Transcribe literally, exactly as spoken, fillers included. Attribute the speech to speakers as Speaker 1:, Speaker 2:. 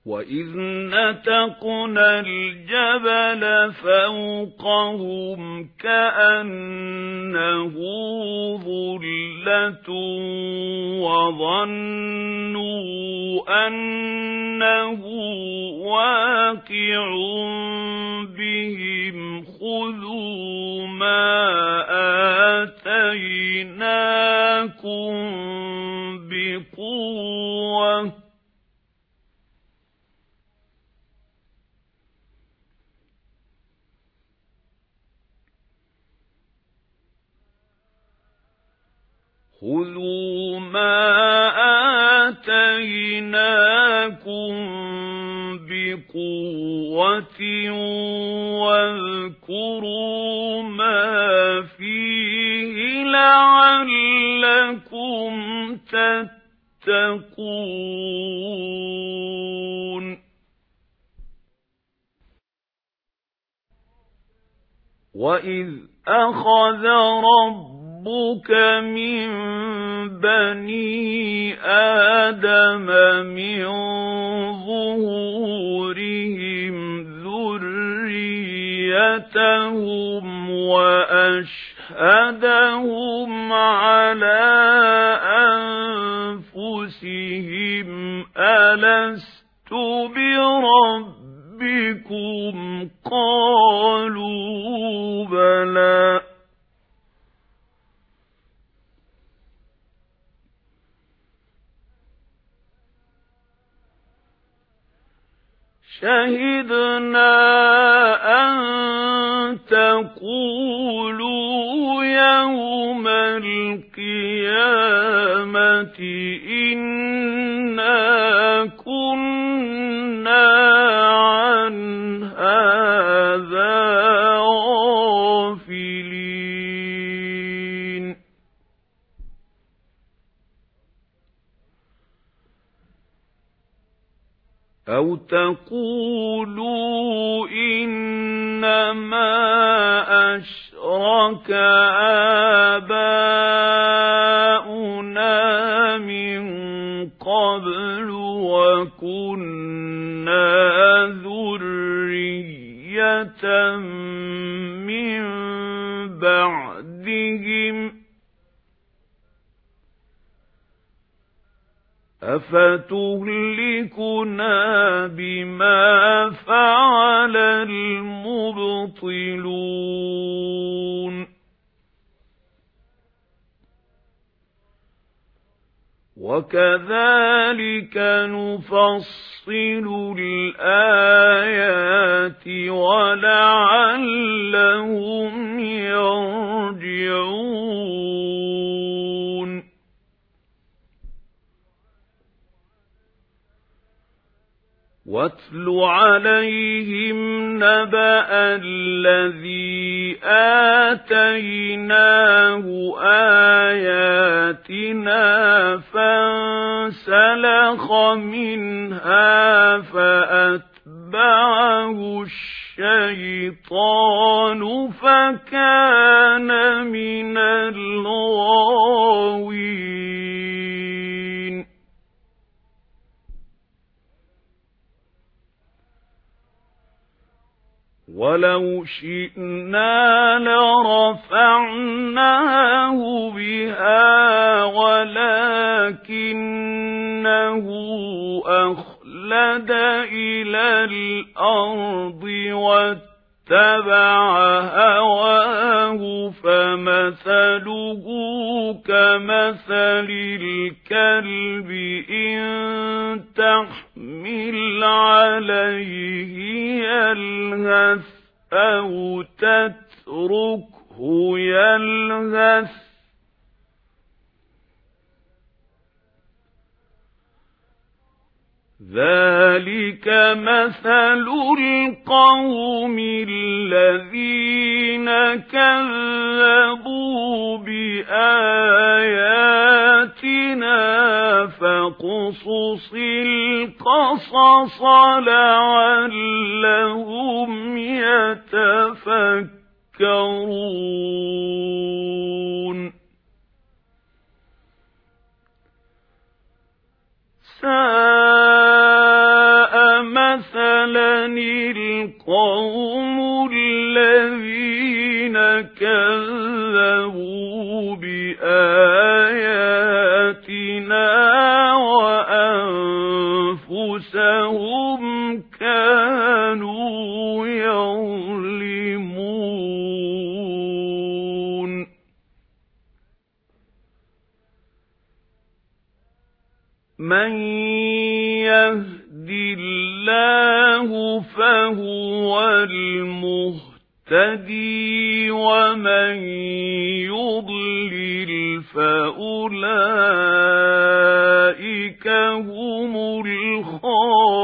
Speaker 1: وَإِذْ نَتَقْنَا الْجَبَلَ فَوْقَهُمْ كَأَنَّهُ ظُلَّةٌ وَظَنُّوا أَنَّهُ واقع بِهِمْ خُذُوا مَا آتَيْنَاكُمْ بِقُوَّةٍ خُذُوا مَا آتَيْنَاكُمْ بِقُوَّةٍ وَاذْكُرُوا مَا فِيهِ لَعَلَّكُمْ تَتَّقُونَ وَإِذْ أَخَذَ رَبُّكَ رَبُّكَ مِنْ بَنِي آدَمَ مِنْ ظُهُورِهِمْ ذُرِّيَّتَهُمْ وَأَشْهَدَهُمْ عَلَى أَنفُسِهِمْ أَلَسْتُ بِرَبِّكُمْ قَالُوا بَلَى شهدنا أن تقولوا يوم القيامة إنا كنا عن هذا غافلين أو تقولوا إنما أشرك آباؤنا من قبل وكنا ذرية من بعدهم أفتهلكنا بما فعل المبطلون وكذلك نفصل الآيات ولعلهم يرجعون واتل عليهم نبأ الذي آتيناه آياتنا فانسلخ منها فأتبعه الشيطان فكان من الغاوين ولو شئنا لرفعناه بها ولكنه أخلد إلى الأرض واتبع هواه فمثله كمثل الكلب إن تحمل عليه يلهث أو تتركه يلهث ذلك مثل القوم الذين كذبوا بآياتنا فاقصص القصص لعلهم يتفكرون ساء ينالني القوم الذين كذبوا بآياتنا وأنفسهم كانوا يظلمون من يهد الله فهو المهتدي ومن يضلل فأولئك هم الخاسرون